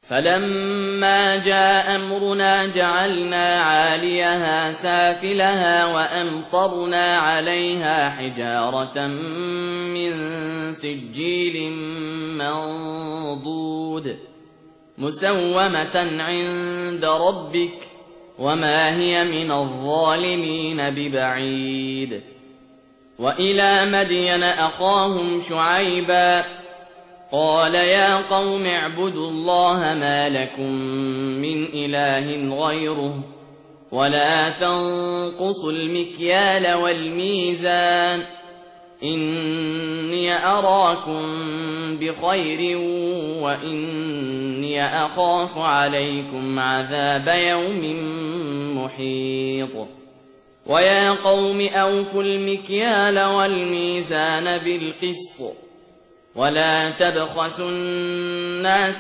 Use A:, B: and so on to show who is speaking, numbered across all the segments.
A: فلما جاء أمرنا جعلنا عاليها سافلها وأمطرنا عليها حجارة من سجيل منضود مسومة عند ربك وما هي من الظالمين ببعيد. وإلى مدين أخاهم شعيبا قال يا قوم اعبدوا الله ما لكم من إله غيره ولا تنقصوا المكيال والميزان إني أراكم بخير وإني أخاف عليكم عذاب يوم محيط. ويا قوم أوفوا المكيال والميزان بالقسط ولا تبخسوا الناس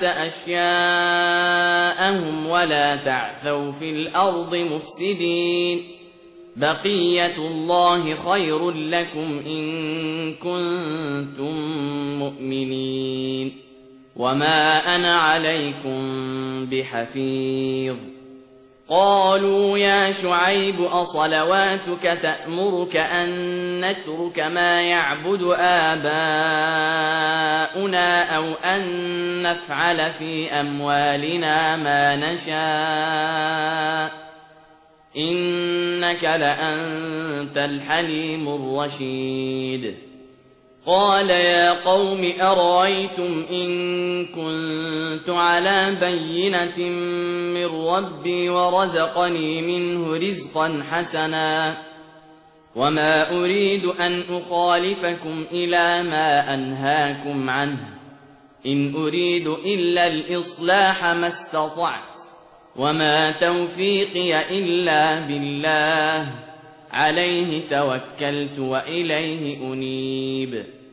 A: أشياءهم ولا تعثوا في الأرض مفسدين بقية الله خير لكم إن كنتم مؤمنين وما أنا عليكم بحفيظ. قالوا يا شعيب أصلواتك تأمرك أن نترك ما يعبد آباؤنا أو أن نفعل في أموالنا ما نشاء إنك لأنت الحليم الرشيد. قال يا قوم أرأيتم إن كنت على بينة من ربي ورزقني منه رزقا حسنا وما أريد أن أخالفكم إلى ما أنهاكم عنه إن أريد إلا الإصلاح ما استطعت وما توفيقي إلا بالله عليه توكلت وإليه أنيب.